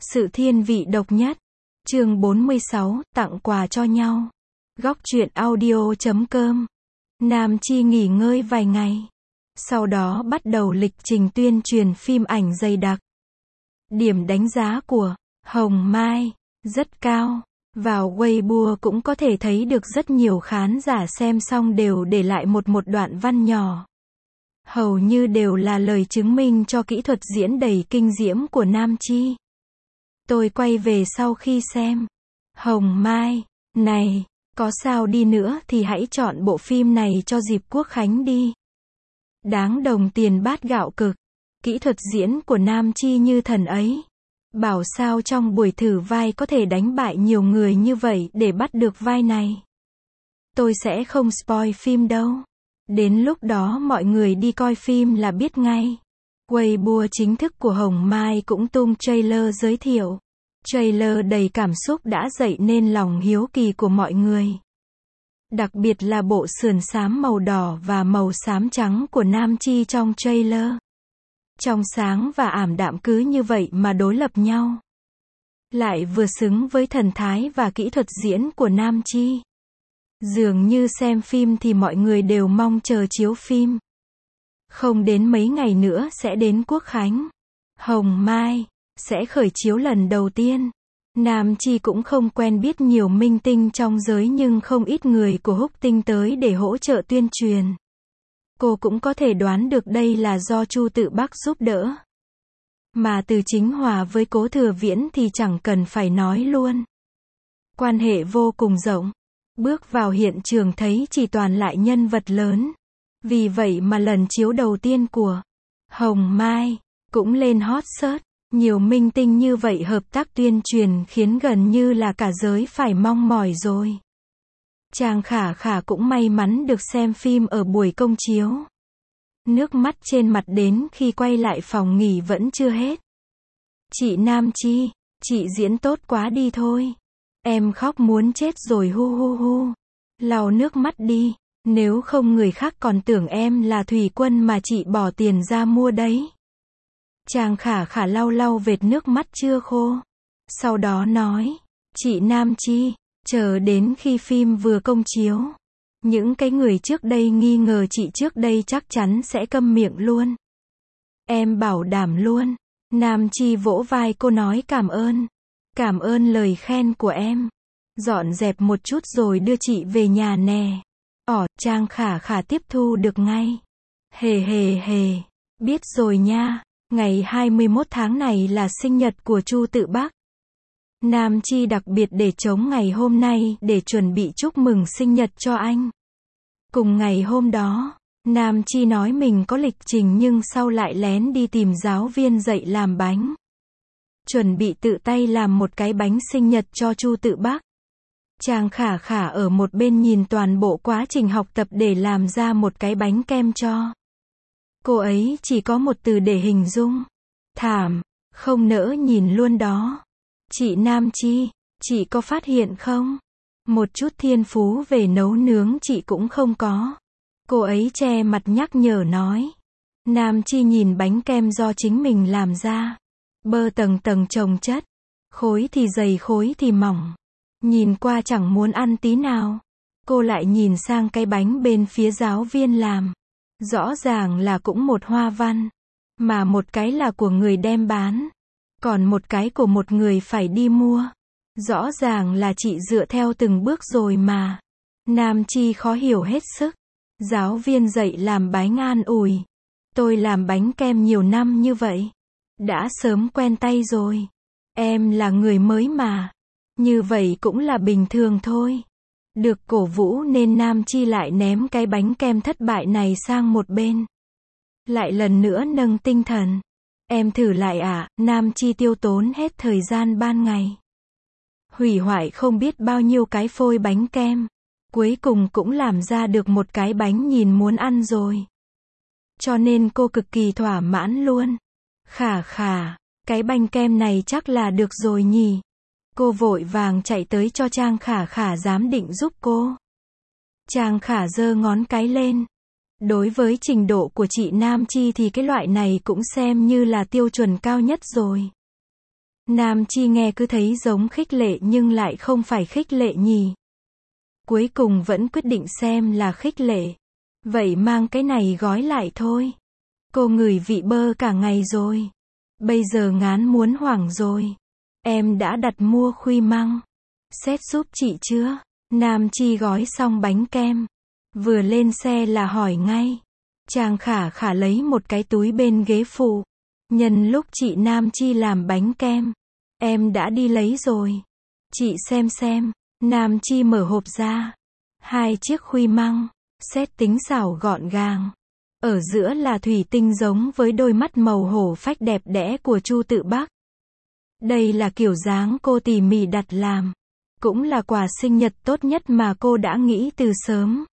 Sự thiên vị độc nhất. Chương 46, tặng quà cho nhau. Góc truyện audio.com. Nam Chi nghỉ ngơi vài ngày. Sau đó bắt đầu lịch trình tuyên truyền phim ảnh dày đặc. Điểm đánh giá của Hồng Mai rất cao. Vào Weibo cũng có thể thấy được rất nhiều khán giả xem xong đều để lại một đoạn văn nhỏ. Hầu như đều là lời chứng minh cho kỹ thuật diễn đầy kinh diễm của Nam Chi. Tôi quay về sau khi xem. Hồng Mai, này, có sao đi nữa thì hãy chọn bộ phim này cho dịp Quốc Khánh đi. Đáng đồng tiền bát gạo cực. Kỹ thuật diễn của Nam Chi như thần ấy. Bảo sao trong buổi thử vai có thể đánh bại nhiều người như vậy để bắt được vai này. Tôi sẽ không spoil phim đâu. Đến lúc đó mọi người đi coi phim là biết ngay. Weibo chính thức của Hồng Mai cũng tung trailer giới thiệu. Trailer đầy cảm xúc đã dậy nên lòng hiếu kỳ của mọi người. Đặc biệt là bộ sườn xám màu đỏ và màu xám trắng của Nam Chi trong trailer. Trong sáng và ảm đạm cứ như vậy mà đối lập nhau. Lại vừa xứng với thần thái và kỹ thuật diễn của Nam Chi. Dường như xem phim thì mọi người đều mong chờ chiếu phim. Không đến mấy ngày nữa sẽ đến Quốc Khánh. Hồng Mai sẽ khởi chiếu lần đầu tiên. Nam Chi cũng không quen biết nhiều minh tinh trong giới nhưng không ít người của Húc Tinh tới để hỗ trợ tuyên truyền. Cô cũng có thể đoán được đây là do Chu Tự Bắc giúp đỡ. Mà từ Chính Hòa với Cố Thừa Viễn thì chẳng cần phải nói luôn. Quan hệ vô cùng rộng. Bước vào hiện trường thấy chỉ toàn lại nhân vật lớn. Vì vậy mà lần chiếu đầu tiên của Hồng Mai cũng lên hot search. Nhiều minh tinh như vậy hợp tác tuyên truyền khiến gần như là cả giới phải mong mỏi rồi. Trang Khả Khả cũng may mắn được xem phim ở buổi công chiếu. Nước mắt trên mặt đến khi quay lại phòng nghỉ vẫn chưa hết. Chị Nam Chi, chị diễn tốt quá đi thôi. Em khóc muốn chết rồi hu hu hu. Lau nước mắt đi, nếu không người khác còn tưởng em là thủy quân mà chị bỏ tiền ra mua đấy. Trang Khả Khả lau vệt nước mắt chưa khô. Sau đó nói, chị Nam Chi, chờ đến khi phim vừa công chiếu. Những cái người trước đây nghi ngờ chị trước đây chắc chắn sẽ câm miệng luôn. Em bảo đảm luôn. Nam Chi vỗ vai cô nói cảm ơn. Cảm ơn lời khen của em. Dọn dẹp một chút rồi đưa chị về nhà nè. Trang Khả Khả tiếp thu được ngay. Hề hề hề. Biết rồi nha. Ngày 21 tháng này là sinh nhật của Chu Tự Bắc. Nam Chi đặc biệt để chống ngày hôm nay để chuẩn bị chúc mừng sinh nhật cho anh. Cùng ngày hôm đó, Nam Chi nói mình có lịch trình nhưng sau lại lén đi tìm giáo viên dạy làm bánh. Chuẩn bị tự tay làm một cái bánh sinh nhật cho Chu Tự Bắc. Trang Khả Khả ở một bên nhìn toàn bộ quá trình học tập để làm ra một cái bánh kem cho. Cô ấy chỉ có một từ để hình dung. Thảm, không nỡ nhìn luôn đó. Chị Nam Chi, chị có phát hiện không? Một chút thiên phú về nấu nướng chị cũng không có. Cô ấy che mặt nhắc nhở nói. Nam Chi nhìn bánh kem do chính mình làm ra. Bơ tầng tầng chồng chất. Khối thì dày khối thì mỏng. Nhìn qua chẳng muốn ăn tí nào. Cô lại nhìn sang cái bánh bên phía giáo viên làm. Rõ ràng là cũng một hoa văn. Mà một cái là của người đem bán. Còn một cái của một người phải đi mua. Rõ ràng là chị dựa theo từng bước rồi mà. Nam Chi khó hiểu hết sức. Giáo viên dạy làm bánh an ủi. Tôi làm bánh kem nhiều năm như vậy. Đã sớm quen tay rồi. Em là người mới mà. Như vậy cũng là bình thường thôi. Được cổ vũ nên Nam Chi lại ném cái bánh kem thất bại này sang một bên. Lại lần nữa nâng tinh thần. Em thử lại ạ. Nam Chi tiêu tốn hết thời gian ban ngày. Hủy hoại không biết bao nhiêu cái phôi bánh kem. Cuối cùng cũng làm ra được một cái bánh nhìn muốn ăn rồi. Cho nên cô cực kỳ thỏa mãn luôn. Khả Khả, cái bánh kem này chắc là được rồi nhỉ. Cô vội vàng chạy tới cho Trang Khả Khả giám định giúp cô. Trang Khả giơ ngón cái lên. Đối với trình độ của chị Nam Chi thì cái loại này cũng xem như là tiêu chuẩn cao nhất rồi. Nam Chi nghe cứ thấy giống khích lệ nhưng lại không phải khích lệ nhỉ. Cuối cùng vẫn quyết định xem là khích lệ. Vậy mang cái này gói lại thôi. Cô ngửi vị bơ cả ngày rồi. Bây giờ ngán muốn hoảng rồi. Em đã đặt mua khuy măng. Xét giúp chị chưa? Nam Chi gói xong bánh kem. Vừa lên xe là hỏi ngay. Trang Khả Khả lấy một cái túi bên ghế phụ. Nhân lúc chị Nam Chi làm bánh kem. Em đã đi lấy rồi. Chị xem. Nam Chi mở hộp ra. 2 chiếc khuy măng. Xét tính xảo gọn gàng. Ở giữa là thủy tinh giống với đôi mắt màu hổ phách đẹp đẽ của Chu Tự Bắc. Đây là kiểu dáng cô tỉ mỉ đặt làm. Cũng là quà sinh nhật tốt nhất mà cô đã nghĩ từ sớm.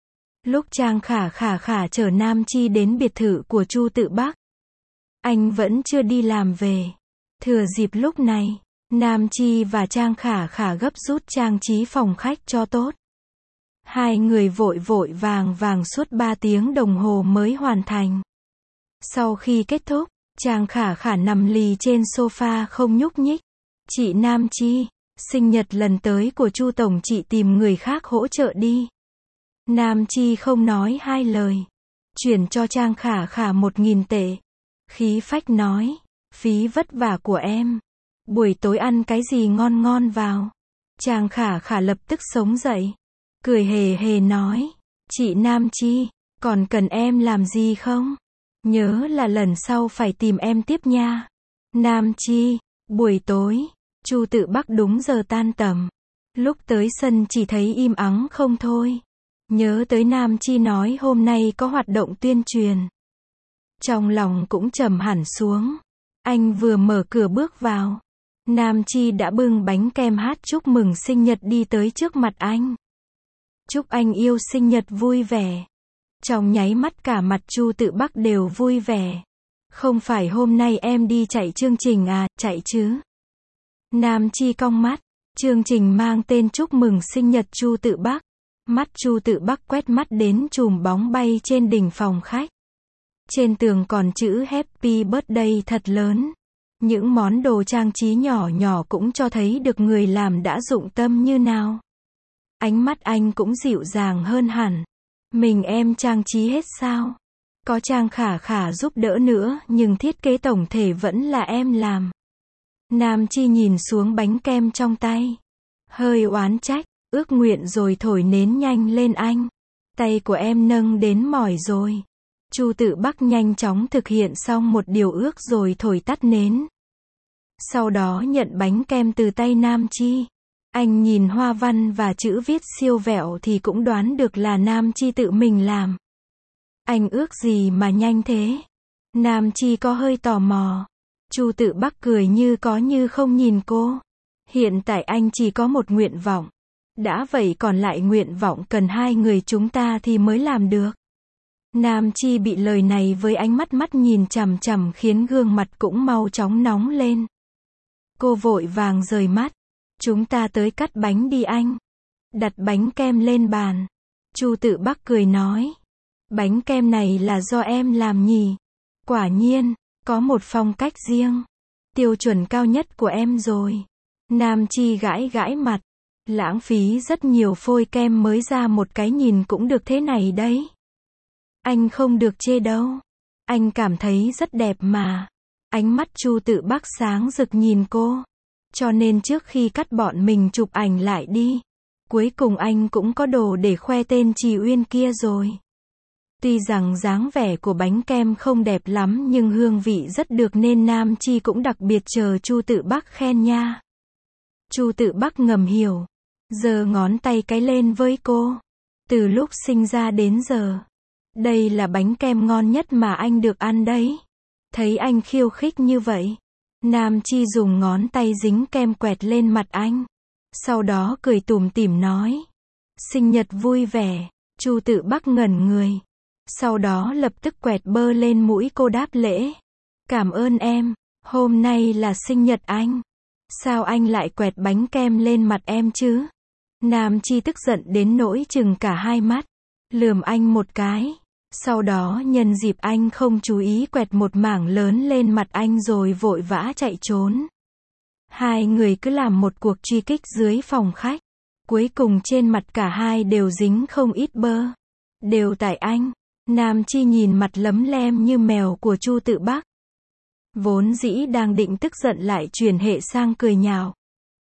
Lúc Trang Khả Khả chở Nam Chi đến biệt thự của Chu Tự Bắc. Anh vẫn chưa đi làm về. Thừa dịp lúc này, Nam Chi và Trang Khả Khả gấp rút trang trí phòng khách cho tốt. Hai người vội vàng suốt 3 tiếng đồng hồ mới hoàn thành. Sau khi kết thúc, Trang Khả Khả nằm lì trên sofa không nhúc nhích. Chị Nam Chi, sinh nhật lần tới của Chu tổng chị tìm người khác hỗ trợ đi. Nam Chi không nói 2 lời. Chuyển cho Trang Khả Khả 1.000 tệ. Khí phách nói, phí vất vả của em. Buổi tối ăn cái gì ngon vào. Trang Khả Khả lập tức sống dậy. Cười hề nói, chị Nam Chi, còn cần em làm gì không? Nhớ là lần sau phải tìm em tiếp nha. Nam Chi, buổi tối, Chu Tự Bắc đúng giờ tan tầm. Lúc tới sân chỉ thấy im ắng không thôi. Nhớ tới Nam Chi nói hôm nay có hoạt động tuyên truyền. Trong lòng cũng trầm hẳn xuống. Anh vừa mở cửa bước vào. Nam Chi đã bưng bánh kem hát chúc mừng sinh nhật đi tới trước mặt anh. Chúc anh yêu sinh nhật vui vẻ. Trong nháy mắt cả mặt Chu Tự Bắc đều vui vẻ. Không phải hôm nay em đi chạy chương trình à, chạy chứ? Nam Chi cong mắt. Chương trình mang tên chúc mừng sinh nhật Chu Tự Bắc. Mắt Chu Tự Bắc quét mắt đến chùm bóng bay trên đỉnh phòng khách. Trên tường còn chữ Happy Birthday thật lớn. Những món đồ trang trí nhỏ cũng cho thấy được người làm đã dụng tâm như nào. Ánh mắt anh cũng dịu dàng hơn hẳn. Mình em trang trí hết sao? Có Trang Khả Khả giúp đỡ nữa, nhưng thiết kế tổng thể vẫn là em làm. Nam Chi nhìn xuống bánh kem trong tay. Hơi oán trách, ước nguyện rồi thổi nến nhanh lên anh. Tay của em nâng đến mỏi rồi. Chu Tự Bắc nhanh chóng thực hiện xong một điều ước rồi thổi tắt nến. Sau đó nhận bánh kem từ tay Nam Chi. Anh nhìn hoa văn và chữ viết siêu vẹo thì cũng đoán được là Nam Chi tự mình làm. Anh ước gì mà nhanh thế? Nam Chi có hơi tò mò. Chu Tự Bắc cười như có như không nhìn cô. Hiện tại anh chỉ có một nguyện vọng. Đã vậy còn lại nguyện vọng cần 2 người chúng ta thì mới làm được. Nam Chi bị lời này với ánh mắt nhìn chằm chằm khiến gương mặt cũng mau chóng nóng lên. Cô vội vàng rời mắt. Chúng ta tới cắt bánh đi anh. Đặt bánh kem lên bàn. Chu Tự Bắc cười nói. Bánh kem này là do em làm nhỉ? Quả nhiên, có một phong cách riêng. Tiêu chuẩn cao nhất của em rồi. Nam Chi gãi mặt. Lãng phí rất nhiều phôi kem mới ra một cái nhìn cũng được thế này đấy. Anh không được chê đâu. Anh cảm thấy rất đẹp mà. Ánh mắt Chu Tự Bắc sáng rực nhìn cô. Cho nên trước khi cắt bọn mình chụp ảnh lại đi. Cuối cùng anh cũng có đồ để khoe tên Trì Uyên kia rồi. Tuy rằng dáng vẻ của bánh kem không đẹp lắm nhưng hương vị rất được nên Nam Chi cũng đặc biệt chờ Chu Tự Bắc khen nha. Chu Tự Bắc ngầm hiểu. Giơ ngón tay cái lên với cô. Từ lúc sinh ra đến giờ. Đây là bánh kem ngon nhất mà anh được ăn đấy. Thấy anh khiêu khích như vậy. Nam Chi dùng ngón tay dính kem quẹt lên mặt anh. Sau đó cười tủm tỉm nói. Sinh nhật vui vẻ. Chu Tự Bắc ngẩn người. Sau đó lập tức quẹt bơ lên mũi cô đáp lễ. Cảm ơn em. Hôm nay là sinh nhật anh. Sao anh lại quẹt bánh kem lên mặt em chứ? Nam Chi tức giận đến nỗi chừng cả 2 mắt. Lườm anh một cái. Sau đó nhân dịp anh không chú ý quẹt một mảng lớn lên mặt anh rồi vội vã chạy trốn. Hai người cứ làm một cuộc truy kích dưới phòng khách. Cuối cùng trên mặt cả hai đều dính không ít bơ. Đều tại anh. Nam Chi nhìn mặt lấm lem như mèo của Chu Tự Bắc. Vốn dĩ đang định tức giận lại chuyển hệ sang cười nhạo.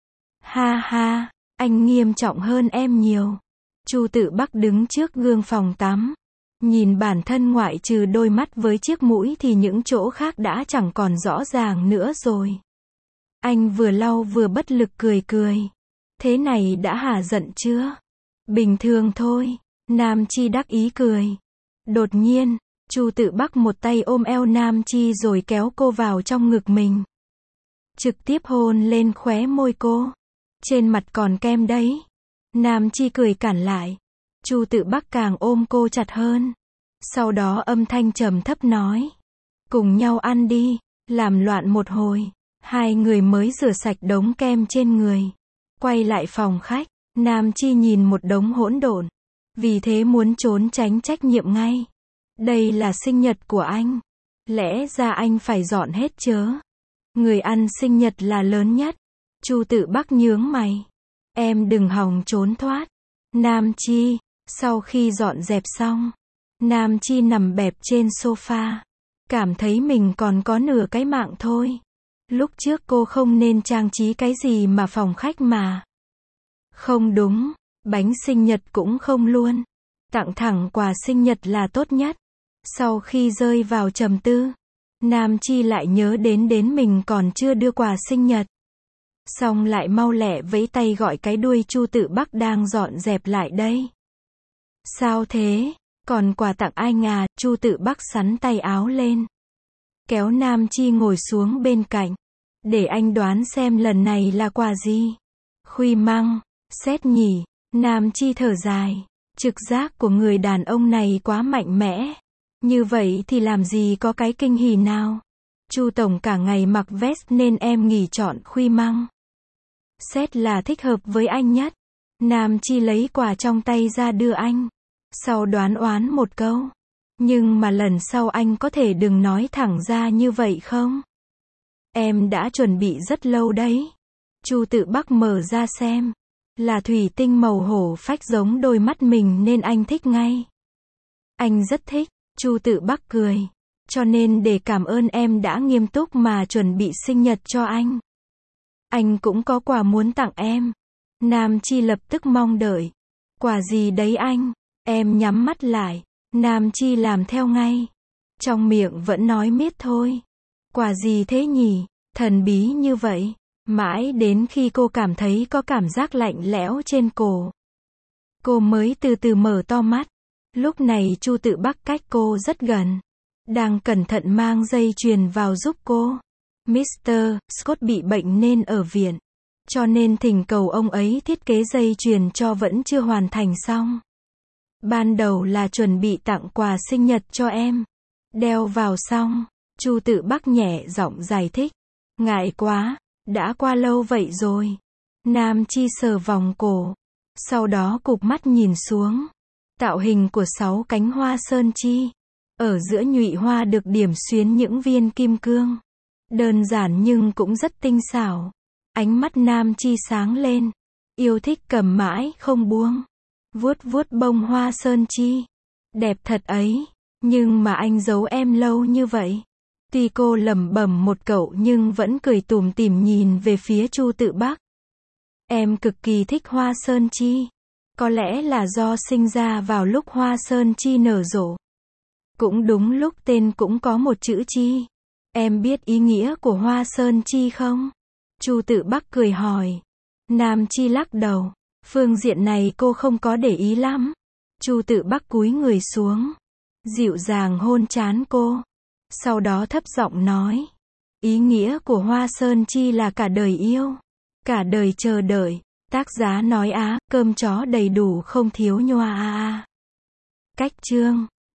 Ha ha, anh nghiêm trọng hơn em nhiều. Chu Tự Bắc đứng trước gương phòng tắm. Nhìn bản thân ngoại trừ đôi mắt với chiếc mũi thì những chỗ khác đã chẳng còn rõ ràng nữa rồi. Anh vừa lau vừa bất lực cười cười. Thế này đã hả giận chưa? Bình thường thôi. Nam Chi đắc ý cười. Đột nhiên, Chu Tự Bắc một tay ôm eo Nam Chi rồi kéo cô vào trong ngực mình. Trực tiếp hôn lên khóe môi cô. Trên mặt còn kem đấy. Nam Chi cười cản lại. Chu Tự Bắc càng ôm cô chặt hơn. Sau đó âm thanh trầm thấp nói. Cùng nhau ăn đi. Làm loạn một hồi. Hai người mới rửa sạch đống kem trên người. Quay lại phòng khách. Nam Chi nhìn một đống hỗn độn. Vì thế muốn trốn tránh trách nhiệm ngay. Đây là sinh nhật của anh. Lẽ ra anh phải dọn hết chớ. Người ăn sinh nhật là lớn nhất. Chu Tự Bắc nhướng mày. Em đừng hòng trốn thoát. Nam Chi. Sau khi dọn dẹp xong, Nam Chi nằm bẹp trên sofa. Cảm thấy mình còn có nửa cái mạng thôi. Lúc trước cô không nên trang trí cái gì mà phòng khách mà. Không đúng. Bánh sinh nhật cũng không luôn. Tặng thẳng quà sinh nhật là tốt nhất. Sau khi rơi vào trầm tư, Nam Chi lại nhớ đến mình còn chưa đưa quà sinh nhật. Xong lại mau lẹ vẫy tay gọi cái đuôi Chu Tự Bắc đang dọn dẹp lại đây. Sao thế? Còn quà tặng anh à? Chu Tự Bắc xắn tay áo lên. Kéo Nam Chi ngồi xuống bên cạnh. Để anh đoán xem lần này là quà gì. Khuy măng, xét nhỉ. Nam Chi thở dài. Trực giác của người đàn ông này quá mạnh mẽ. Như vậy thì làm gì có cái kinh hỉ nào. Chu tổng cả ngày mặc vest nên em nghỉ chọn khuy măng. Xét là thích hợp với anh nhất. Nam Chi lấy quà trong tay ra đưa anh. Sau đoán oán một câu. Nhưng mà lần sau anh có thể đừng nói thẳng ra như vậy không? Em đã chuẩn bị rất lâu đấy. Chu Tự Bắc mở ra xem. Là thủy tinh màu hổ phách giống đôi mắt mình nên anh thích ngay. Anh rất thích. Chu Tự Bắc cười. Cho nên để cảm ơn em đã nghiêm túc mà chuẩn bị sinh nhật cho anh. Anh cũng có quà muốn tặng em. Nam Chi lập tức mong đợi. Quà gì đấy anh? Em nhắm mắt lại. Nam Chi làm theo ngay. Trong miệng vẫn nói miết thôi. Quà gì thế nhỉ? Thần bí như vậy. Mãi đến khi cô cảm thấy có cảm giác lạnh lẽo trên cổ. Cô mới từ từ mở to mắt. Lúc này Chu Tự Bắc cách cô rất gần. Đang cẩn thận mang dây chuyền vào giúp cô. Mr. Scott bị bệnh nên ở viện. Cho nên thỉnh cầu ông ấy thiết kế dây chuyền cho vẫn chưa hoàn thành xong. Ban đầu là chuẩn bị tặng quà sinh nhật cho em. Đeo vào xong. Chu Tự Bắc nhẹ giọng giải thích. Ngại quá. Đã qua lâu vậy rồi. Nam Chi sờ vòng cổ. Sau đó cụp mắt nhìn xuống. Tạo hình của 6 cánh hoa sơn chi. Ở giữa nhụy hoa được điểm xuyến những viên kim cương. Đơn giản nhưng cũng rất tinh xảo. Ánh mắt Nam Chi sáng lên. Yêu thích cầm mãi không buông. Vuốt vuốt bông hoa sơn chi. Đẹp thật ấy. Nhưng mà anh giấu em lâu như vậy. Tuy cô lẩm bẩm một câu nhưng vẫn cười tủm tỉm nhìn về phía Chu Tự Bắc. Em cực kỳ thích hoa sơn chi. Có lẽ là do sinh ra vào lúc hoa sơn chi nở rộ. Cũng đúng lúc tên cũng có một chữ chi. Em biết ý nghĩa của hoa sơn chi không? Chu Tự Bắc cười hỏi. Nam Chi lắc đầu. Phương diện này cô không có để ý lắm. Chu Tự Bắc cúi người xuống. Dịu dàng hôn trán cô. Sau đó thấp giọng nói. Ý nghĩa của hoa sơn chi là cả đời yêu. Cả đời chờ đợi. Tác giả nói á, cơm chó đầy đủ không thiếu nhoa a. Cách chương